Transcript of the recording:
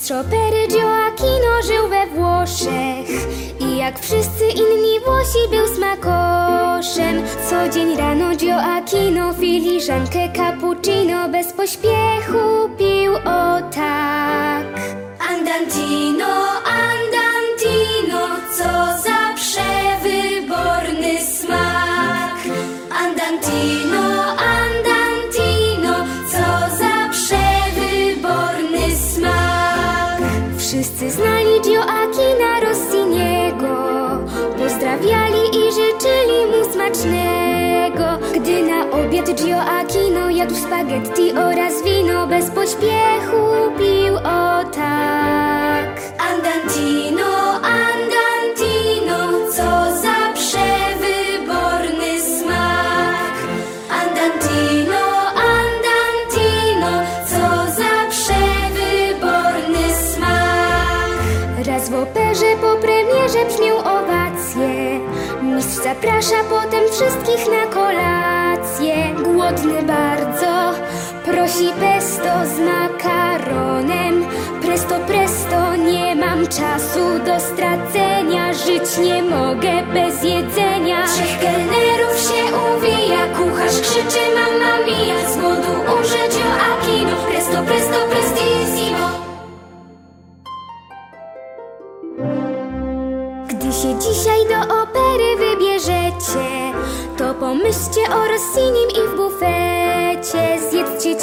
Mistrz opery Gioacchino żył we Włoszech i jak wszyscy inni Włosi był smakoszem. Co dzień rano Gioacchino filiżankę cappuccino bez pośpiechu pił o tak. Andantino, andantino, co za przewyborny smak. Andantino, andantino, co za przewyborny smak. Wszyscy znali Gioacchina Rossiniego, pozdrawiali i życzyli mu smacznego. Gdy na obiad Gioacchino jadł spaghetti oraz wino, bez pośpiechu pił o tak. Andantino, andantino, co za przewyborny smak. Andantino, andantino, co za przewyborny smak. Raz w operze po premierze brzmią owacje. Mistrz zaprasza potem wszystkich na kolację. Głodny bardzo, prosi pesto z makaronem. Presto, presto, nie mam czasu do stracenia. Żyć nie mogę bez jedzenia. Trzech kelnerów się uwija, kucharz krzyczy mamma mia. Z głodu umrze Gioacchino, presto, presto, prestissimo. Gdy się dzisiaj do opery wybierzecie, to pomyślcie o Rossinim i w bufecie. Zjedzcie